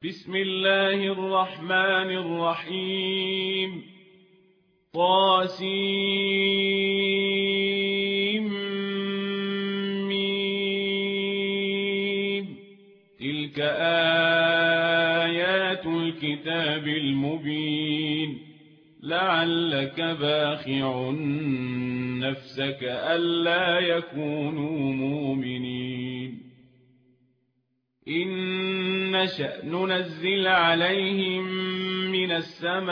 بسم الله الرحمن الرحيم طاسيم تلك آيات الكتاب المبين لعلك باخع نفسك ألا يكونوا مؤمنين إن نشأ ننزل عليهم من السماء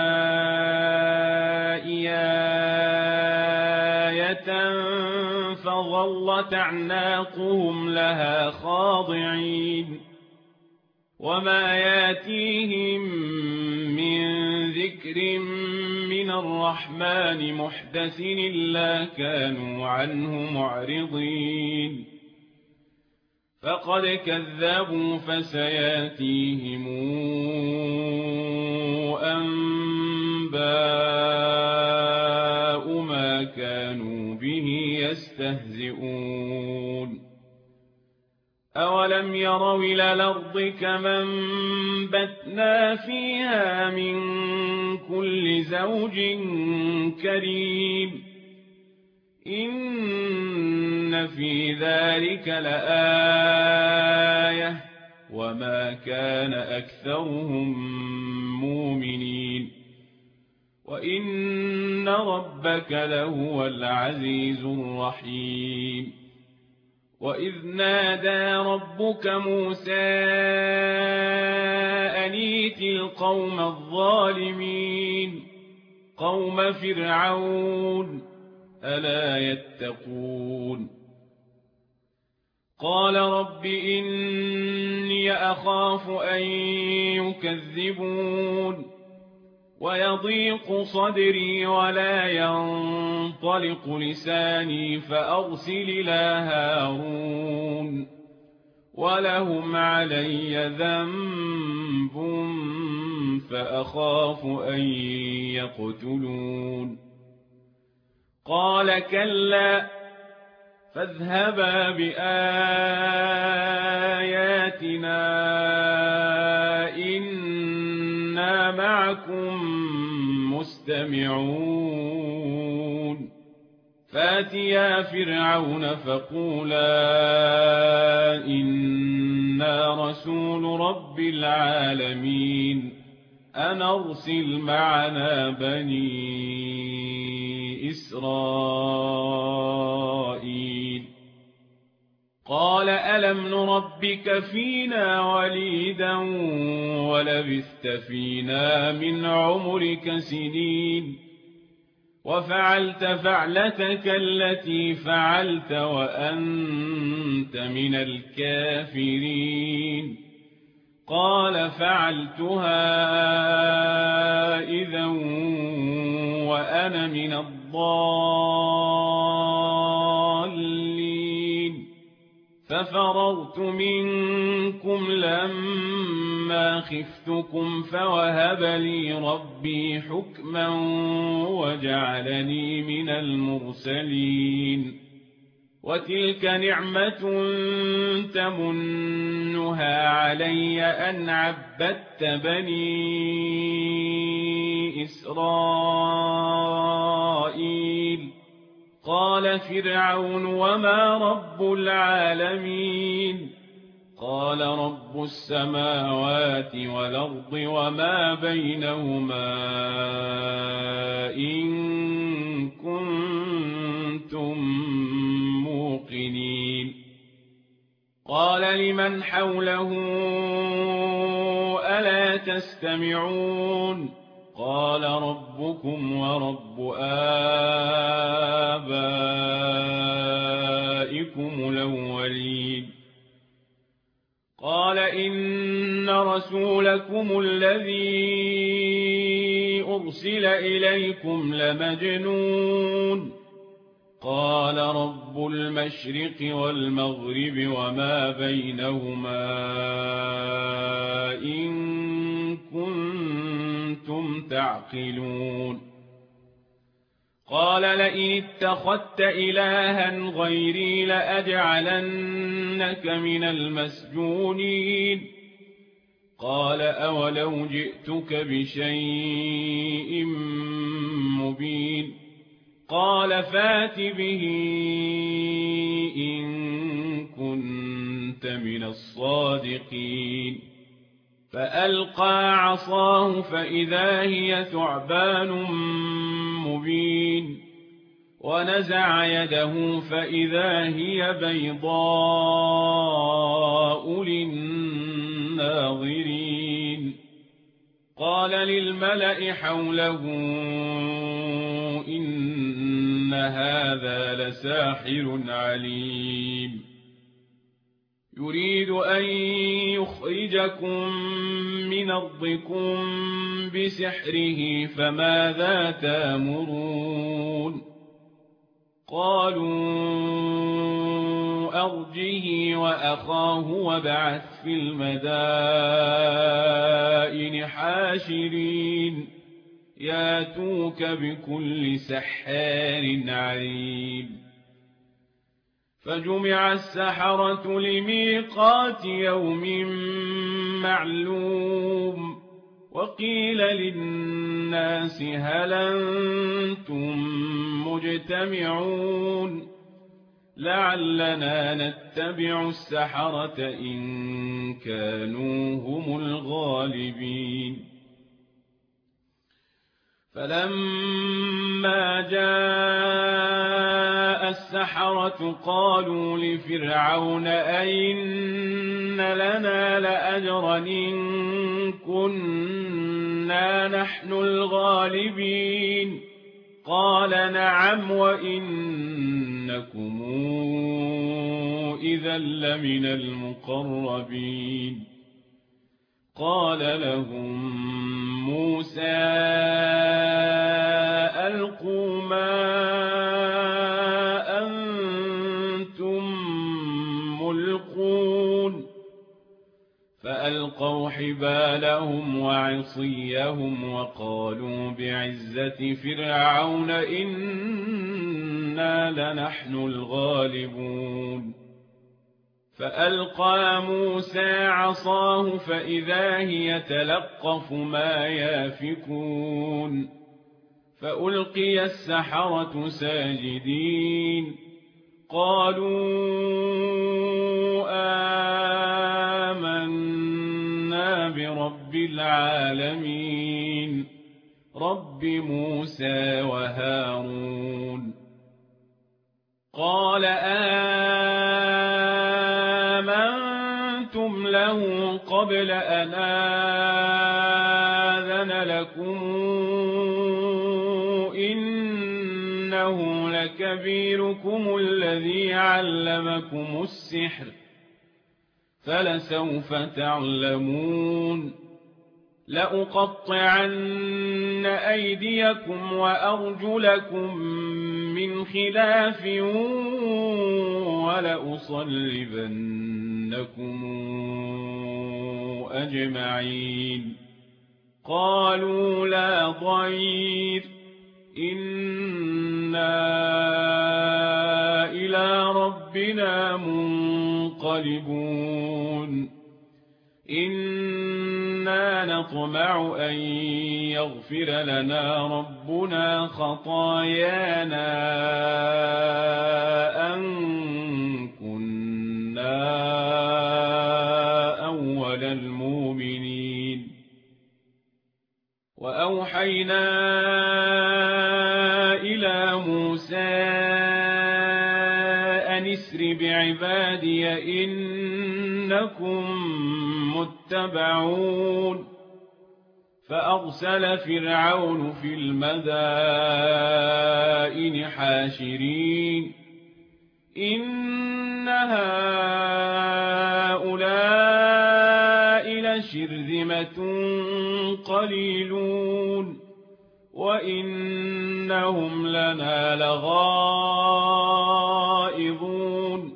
آية فظلت أعناقهم لها خاضعين وما ياتيهم من ذكر من الرحمن محدث إلا كانوا عنه معرضين فقد كذبوا فسياتيهم أنباء ما كانوا به يستهزئون أولم يروا إلى الأرض كما أنبتنا فيها من كل زوج كريم إن في ذلك لآية وما كان أكثرهم مؤمنين وإن ربك لهو العزيز الرحيم وإذ نادى ربك موسى أن ائت القوم الظالمين قوم فرعون ألا يتقون قال رب إني أخاف أن يكذبون ويضيق صدري ولا ينطلق لساني فأرسل إلى هارون ولهم علي ذنب فأخاف أن يقتلون قال كلا فاذهبا بآياتنا إنا معكم مستمعون فاتيا فرعون فقولا إنا رسول رب العالمين أن أرسل معنا بني إسرائيل قال ألم نربك فينا وليدا ولبثت فينا من عمرك سنين وفعلت فعلتك التي فعلت وأنت من الكافرين قال فعلتها إذا وأنا من الضالين ففررت منكم لما خفتكم فوهب لي ربي حكما وجعلني من المرسلين وتلك نعمة تمنها علي أن عبدت بني إسرائيل قال فرعون وما رب العالمين قال رب السماوات والأرض وما بينهما إن كنتم موقنين قال لمن حوله ألا تستمعون قال ربكم ورب آبائكم الأولين قال إن رسولكم الذي أرسل إليكم لمجنون قال رب المشرق والمغرب وما بينهما إن كنتم تعقلون قال لئن اتخذت إلها غيري لأجعلنك من المسجونين قال أولو جئتك بشيء مبين قال فات به إن كنت من الصادقين فألقى عصاه فإذا هي ثعبان مبين ونزع يده فإذا هي بيضاء للناظرين قال للملأ حوله إن هذا لساحر عليم يريد أن يخرجكم من أرضكم بسحره فماذا تأمرون قالوا أرجه وأخاه وابعث في المدائن حاشرين ياتوك بكل سحار عليم فجمع السحرة لميقات يوم معلوم وقيل للناس هل أنتم مجتمعون لعلنا نتبع السحرة إن كانوا هم الغالبين فلما جاء السحرة قالوا لفرعون أئن لنا لأجرا إن كنا نحن الغالبين قال نعم وإنكم إذا لمن المقربين قال لهم موسى ألقوا ما أنتم ملقون فألقوا حبالهم وعصيهم وقالوا بعزة فرعون إنا لنحن الغالبون فألقى موسى عصاه فإذا هي تلقف ما يافكون فألقي السحرة ساجدين قالوا آمنا برب العالمين رب موسى وهارون قال آمنتم له قبل أن آذن لكم إنه لكبيركم الذي علمكم السحر فلسوف تعلمون لأقطعن أيديكم وأرجلكم من خلاف ولأصلبنكم أجمعين قالوا لا ضير إنا إلى ربنا منقلبون إنا نطمع أن يغفر لنا ربنا خطايانا أن كنا أول المؤمنين وأوحينا إلى موسى أن اسر بعبادي إنكم متبعون فأرسل فرعون في المدائن حاشرين إن هؤلاء لشرذمة قليلون وإنهم لنا لغائظون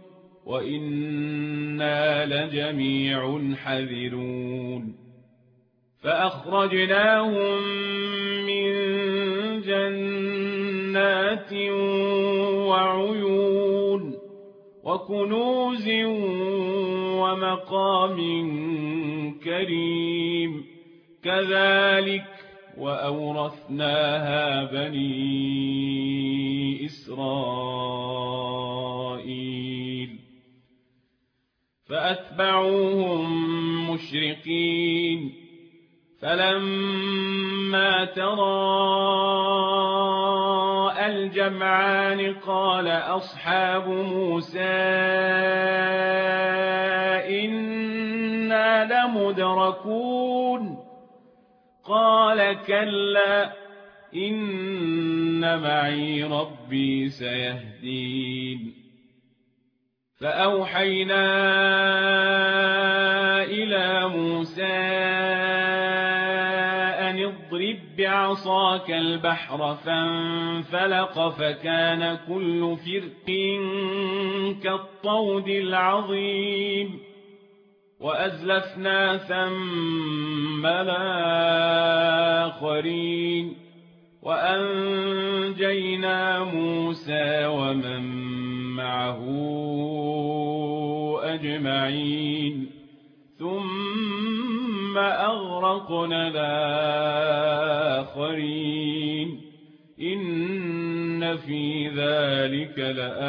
وإنا لجميع حذرون فأخرجناهم من جنات وعيون وكنوز ومقام كريم كذلك وأورثناها بني إسرائيل فأتبعوهم مشرقين فلما تراءى الجمعان قال أصحاب موسى إنا لمدركون قال كلا إن معي ربي سيهدين فأوحينا إلى موسى أن اضرب بعصاك البحر فانفلق فكان كل فرق كالطود العظيم وأزلفنا ثم الآخرين وأنجينا موسى ومن معه أجمعين ثم أغرقنا الآخرين إن في ذلك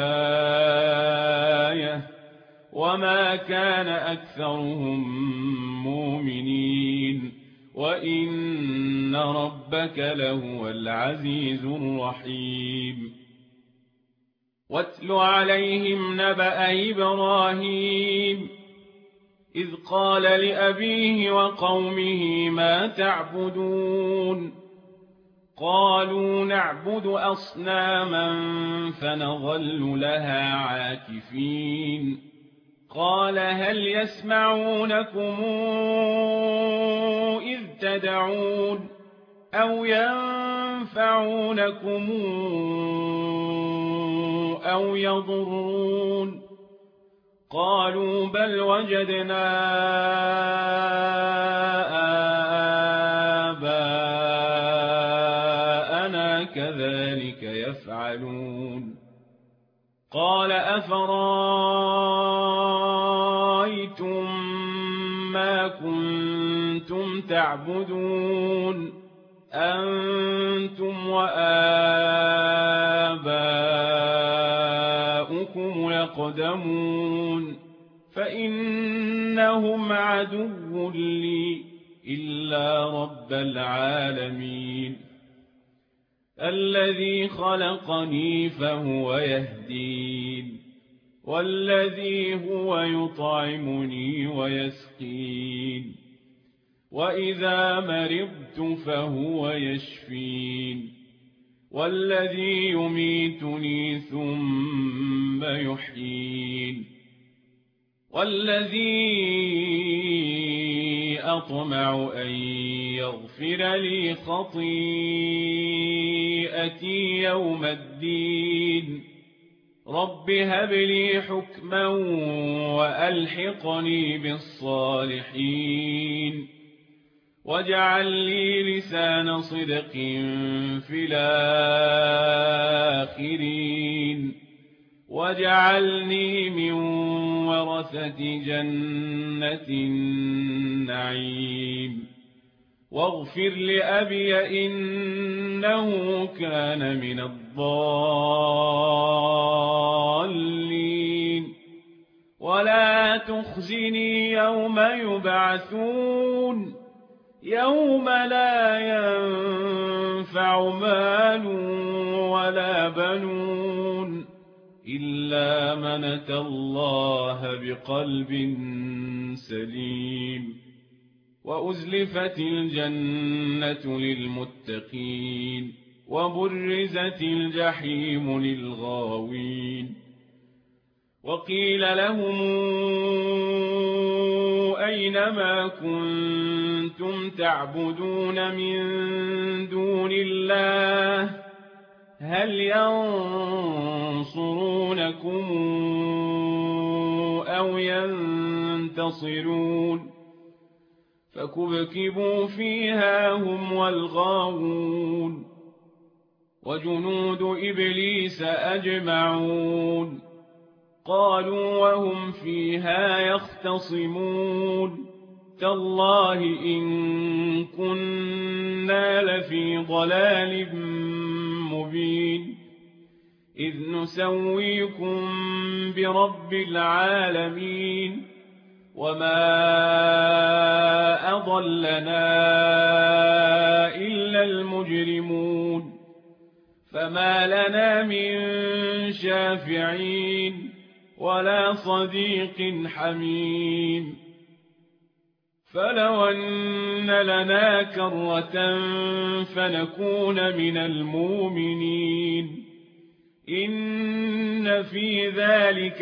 لآية وما كان أكثرهم مؤمنين وإن ربك لهو العزيز الرحيم واتل عليهم نبأ إبراهيم إذ قال لأبيه وقومه ما تعبدون قالوا نعبد أصناما فنظل لها عاكفين قال هل يسمعونكم إذ تدعون أو ينفعونكم أو يضرون قالوا بل وجدنا آباءنا كذلك يفعلون قال أفرأيتم ما كنتم تعبدون أنتم وآباؤكم الأقدمون فإنهم عدو لي إلا رب العالمين الذي خلقني فهو يهدين والذي هو يطعمني ويسقين وإذا مرضت فهو يشفين والذي يميتني ثم يحيين والذي أطمع أن يغفر لي خطيئتي يوم الدين رب هب لي حكما وألحقني بالصالحين واجعل لي لسان صدق في الآخرين واجعلني من ورثة جنة النعيم واغفر لأبي إنه كان من الضالين ولا تخزني يوم يبعثون يوم لا ينفع مال ولا بنون إلا من أتى الله بقلب سليم وأزلفت الجنة للمتقين وبرزت الجحيم للغاوين وقيل لهم أين ما كنتم تعبدون من دون الله هل ينصرونكم أو ينتصرون فكبكبوا فيها هم والغاوون وجنود إبليس أجمعون قالوا وهم فيها يختصمون تالله إن كنا لفي ضلال مبين إذ نسويكم برب العالمين وما أضلنا إلا المجرمون فما لنا من شافعين ولا صديق حميم فلو أن لنا كرة فنكون من المؤمنين إن في ذلك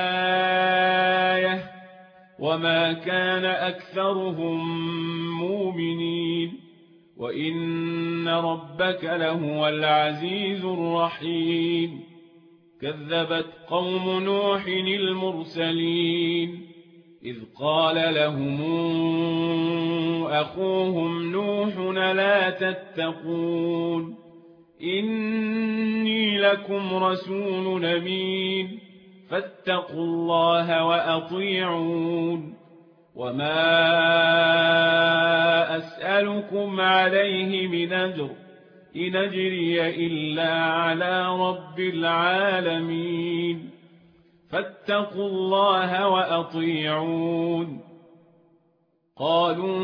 لآية وما كان أكثرهم مؤمنين وإن ربك لهو العزيز الرحيم كذبت قوم نوح المرسلين إذ قال لهم أخوهم نوح لا تتقون إني لكم رسول أمين فاتقوا الله وأطيعون وما أسألكم عليه من أجر إن أجري إلا على رب العالمين فاتقوا الله وأطيعون قالوا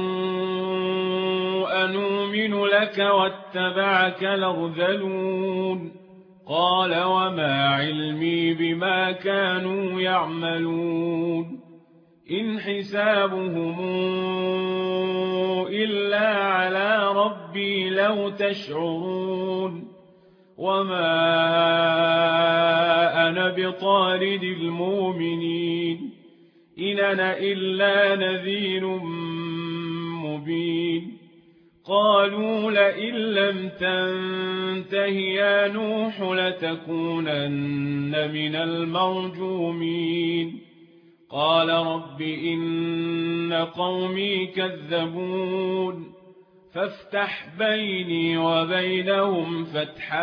أنؤمن لك واتبعك الأرذلون قال وما علمي بما كانوا يعملون إن حسابهم إلا على ربي لو تشعرون وما أنا بطارد المؤمنين إن أنا إلا نذير مبين قالوا لئن لم تنته يا نوح لتكونن من المرجومين قال رب إن قومي كذبون فافتح بيني وبينهم فتحا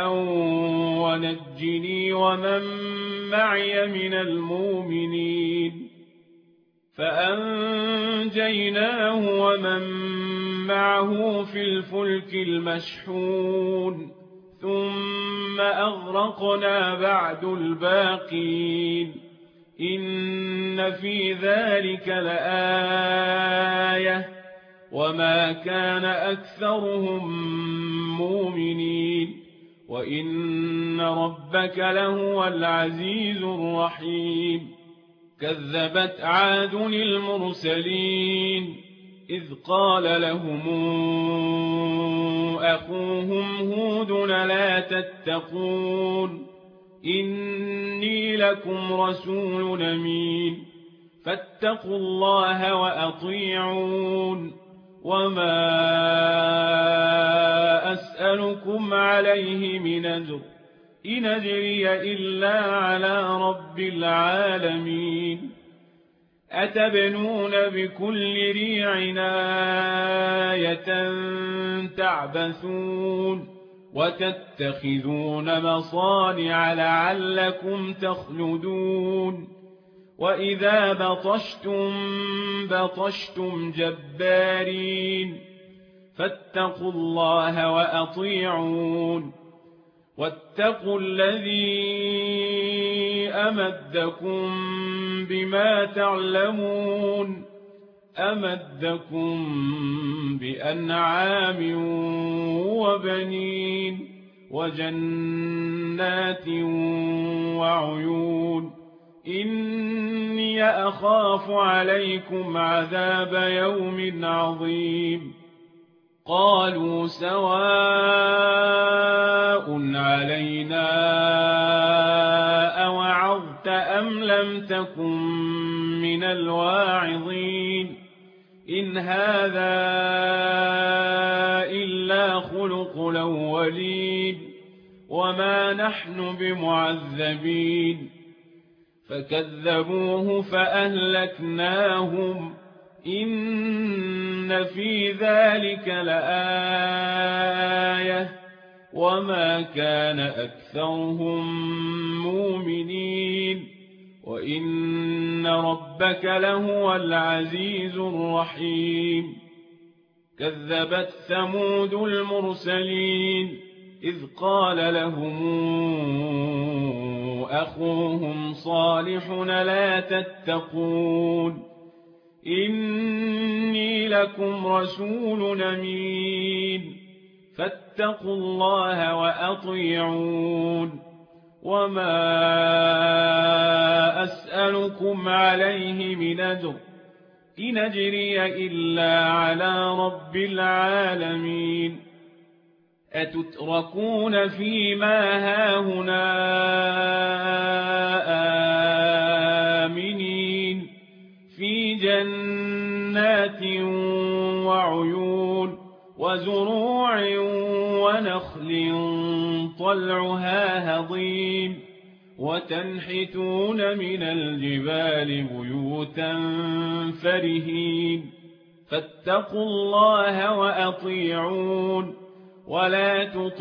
ونجني ومن معي من المؤمنين فأنجيناه ومن معه في الفلك المشحون ثم أغرقنا بعد الباقين إن في ذلك لآية وما كان أكثرهم مؤمنين وإن ربك لهو العزيز الرحيم كذبت عاد المرسلين إذ قال لهم أخوهم هود لا تتقون إني لكم رسول أمين فاتقوا الله وأطيعون وما أسألكم عليه من أجر إن أجري إلا على رب العالمين أتبنون بكل ريع آية تعبثون وتتخذون مصانع لعلكم تخلدون وإذا بطشتم جبارين فاتقوا الله وأطيعون واتقوا الذي أمدكم بما تعلمون أمدكم بأنعام وبنين وجنات وعيون إني أخاف عليكم عذاب يوم عظيم قالوا سواء علينا أوعظت أم لم تكن من الواعظين إن هذا إلا خلق الأولين وما نحن بمعذبين فكذبوه فأهلكناهم إن في ذلك لآية وما كان أكثرهم مؤمنين وإن ربك لهو العزيز الرحيم كذبت ثمود المرسلين إذ قال لهم أخوهم صالح لا تتقون إني لكم رسول أمين فاتقوا الله وأطيعون وما أسألكم عليه من أجر إن أجري إلا على رب العالمين أتتركون فيما هاهنا آمنين في جنات وعيون وزروع ونخل طلعها هضيم وتنحتون من الجبال بيوتا فرهين فاتقوا الله وأطيعون ولا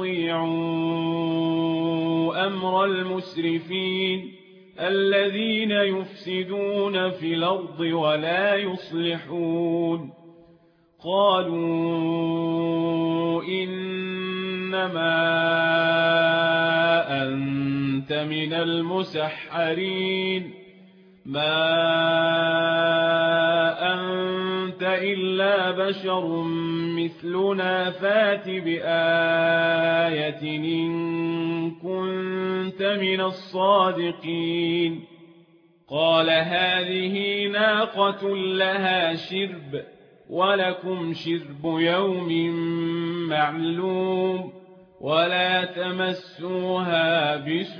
تطيعوا أمر المسرفين الذين يفسدون في الأرض ولا يصلحون قالوا إنما أنت من المسحرين ما أنت إلا بشر مثلنا فات بآية إن كنت من الصادقين قال هذه ناقة لها شرب ولكم شرب يوم معلوم ولا تمسوها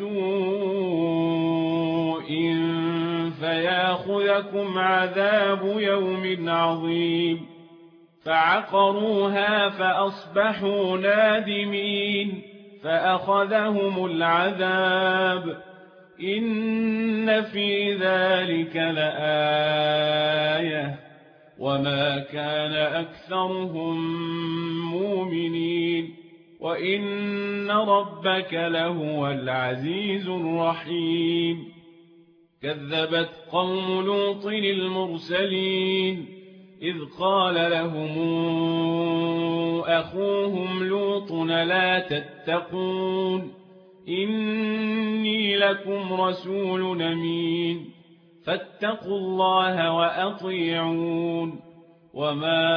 بسوء فياخذكم عذاب يوم عظيم فعقروها فأصبحوا نادمين فأخذهم العذاب إن في ذلك لآية وما كان أكثرهم مؤمنين وإن ربك لهو العزيز الرحيم كذبت قوم لوط المرسلين إذ قال لهم أخوهم لوط لا تتقون إني لكم رسول أمين فاتقوا الله وأطيعون وما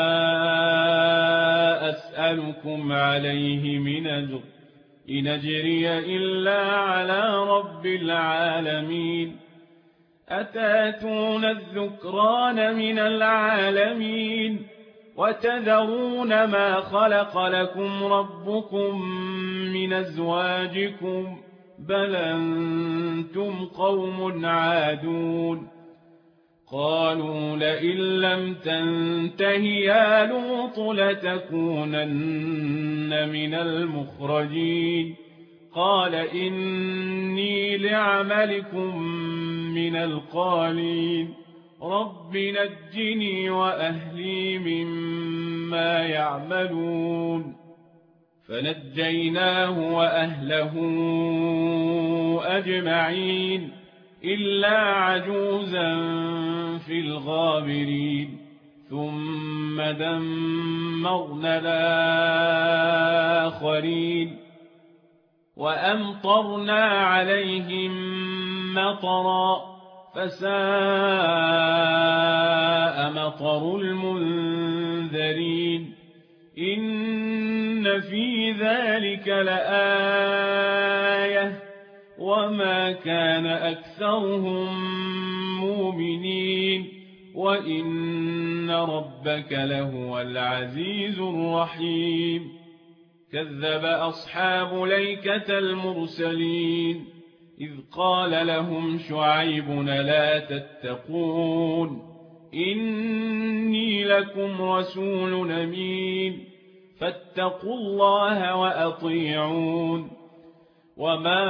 أسألكم عليه من أجر إن أجري إلا على رب العالمين أتاتون الذكران من العالمين وتذرون ما خلق لكم ربكم من أزواجكم بل أنتم قوم عادون قالوا لئن لم تنته يا لوط لتكونن من المخرجين قال إني لعملكم من القالين رب نجني وأهلي مما يعملون فنجيناه وأهله أجمعين إلا عجوزا في الغابرين ثم دمرنا الآخرين وأمطرنا عليهم مطرا فساء مطر المنذرين إن في ذلك لآية وما كان أكثرهم مؤمنين وإن ربك لهو العزيز الرحيم كذب أصحاب ليكة المرسلين إذ قال لهم شعيب لا تتقون إني لكم رسول أمين فاتقوا الله وأطيعون وما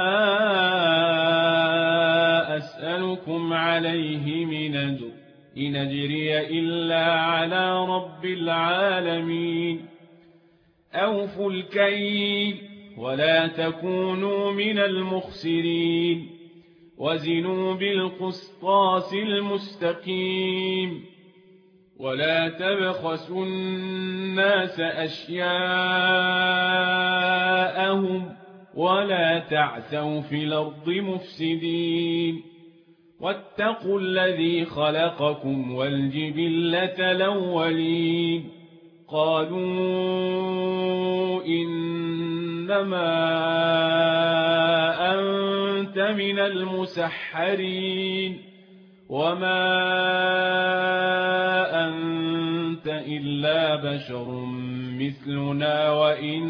أسألكم عليه من أجر إن أجري إلا على رب العالمين أوفوا الكيل ولا تكونوا من المخسرين وزنوا بالقسطاس المستقيم ولا تبخسوا الناس أشياءهم ولا تعثوا في الأرض مفسدين واتقوا الذي خلقكم والجبلة الأولين قالوا إنما أنت من المسحرين وما أنت إلا بشر مثلنا وإن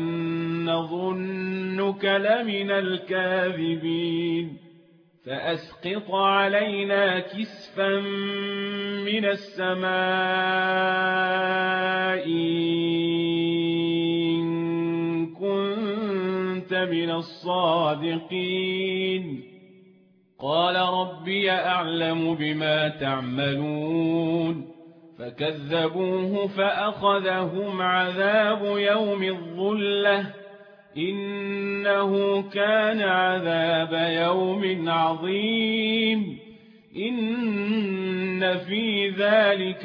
نظنك لمن الكاذبين فأسقط علينا كسفا من السماء إن كنت من الصادقين قال ربي أعلم بما تعملون فكذبوه فأخذهم عذاب يوم الظلة إنه كان عذاب يوم عظيم إن في ذلك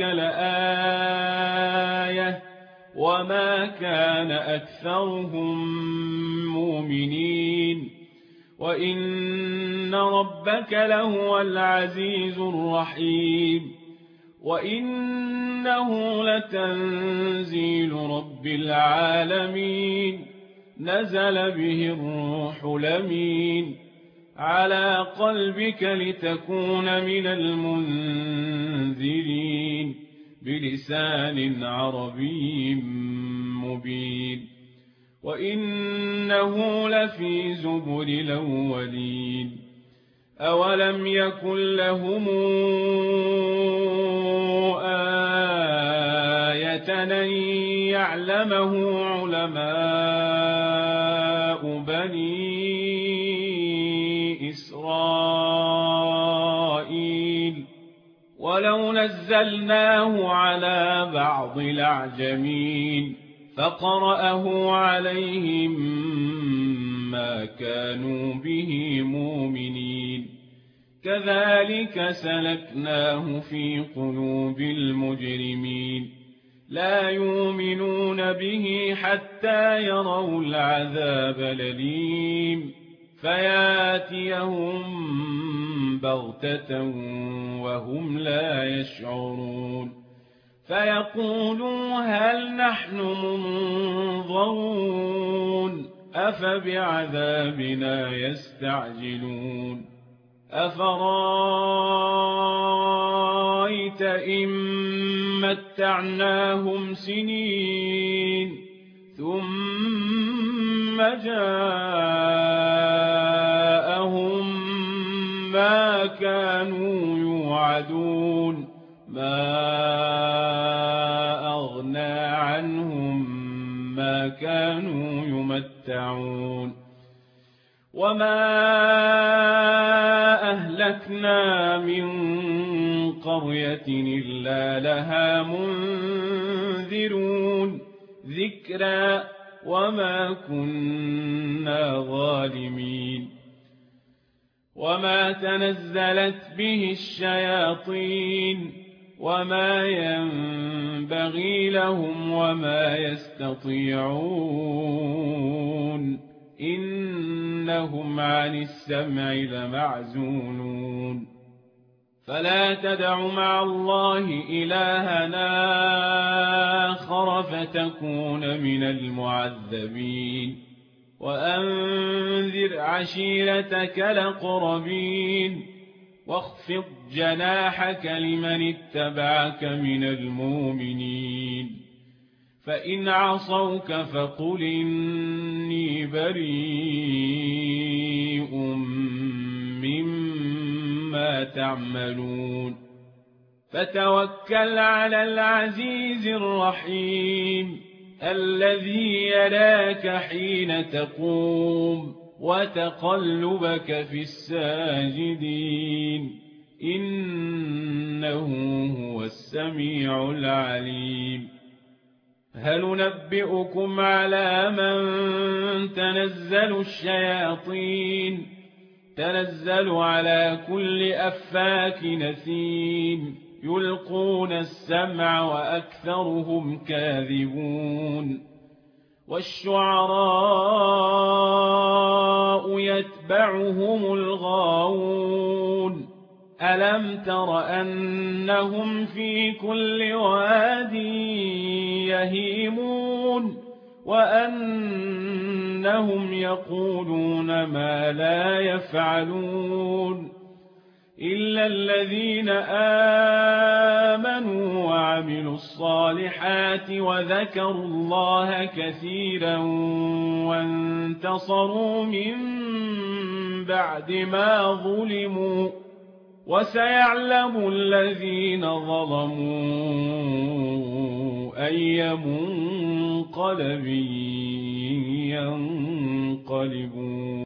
لآية وما كان أكثرهم مؤمنين وإن ربك لهو العزيز الرحيم وإنه لتنزيل رب العالمين نزل به الروح الأمين على قلبك لتكون من المنذرين بلسان عربي مبين وإنه لفي زبر الأولين أولم يكن لهم آية أن يعلمه علماء بني إسرائيل ولو نزلناه على بعض الأعجمين فقرأه عليهم ما كانوا به مؤمنين كذلك سلكناه في قلوب المجرمين لا يؤمنون به حتى يروا العذاب الأليم فياتيهم بغتة وهم لا يشعرون فيقولوا هل نحن منظرون أفبعذابنا يستعجلون أفرايت إن متعناهم سنين ثم جاءهم ما كانوا يوعدون ما أغنى عنهم ما كانوا يمتعون وما أهلكنا من قرية إلا لها منذرون ذكرى وما كنا ظالمين وما تنزلت به الشياطين وما ينبغي لهم وما يستطيعون إنهم عن السمع لمعزولون فلا تدع مع الله إلهنا آخر فتكون من المعذبين وأنذر عشيرتك الأقربين واخفض جناحك لمن اتبعك من المؤمنين فإن عصوك فقل إني بريء مما تعملون فتوكل على العزيز الرحيم الذي يراك حين تقوم وتقلبك في الساجدين إنه هو السميع العليم هل ننبئكم على من تنزل الشياطين تنزل على كل أفاك نثيم يلقون السمع وأكثرهم كاذبون والشعراء يتبعهم الغاوون ألم تر أنهم في كل واد يهيمون وأنهم يقولون ما لا يفعلون إلا الذين آمنوا وعملوا الصالحات وذكروا الله كثيرا وانتصروا من بعد ما ظلموا وسيعلم الذين ظلموا أي منقلب ينقلبون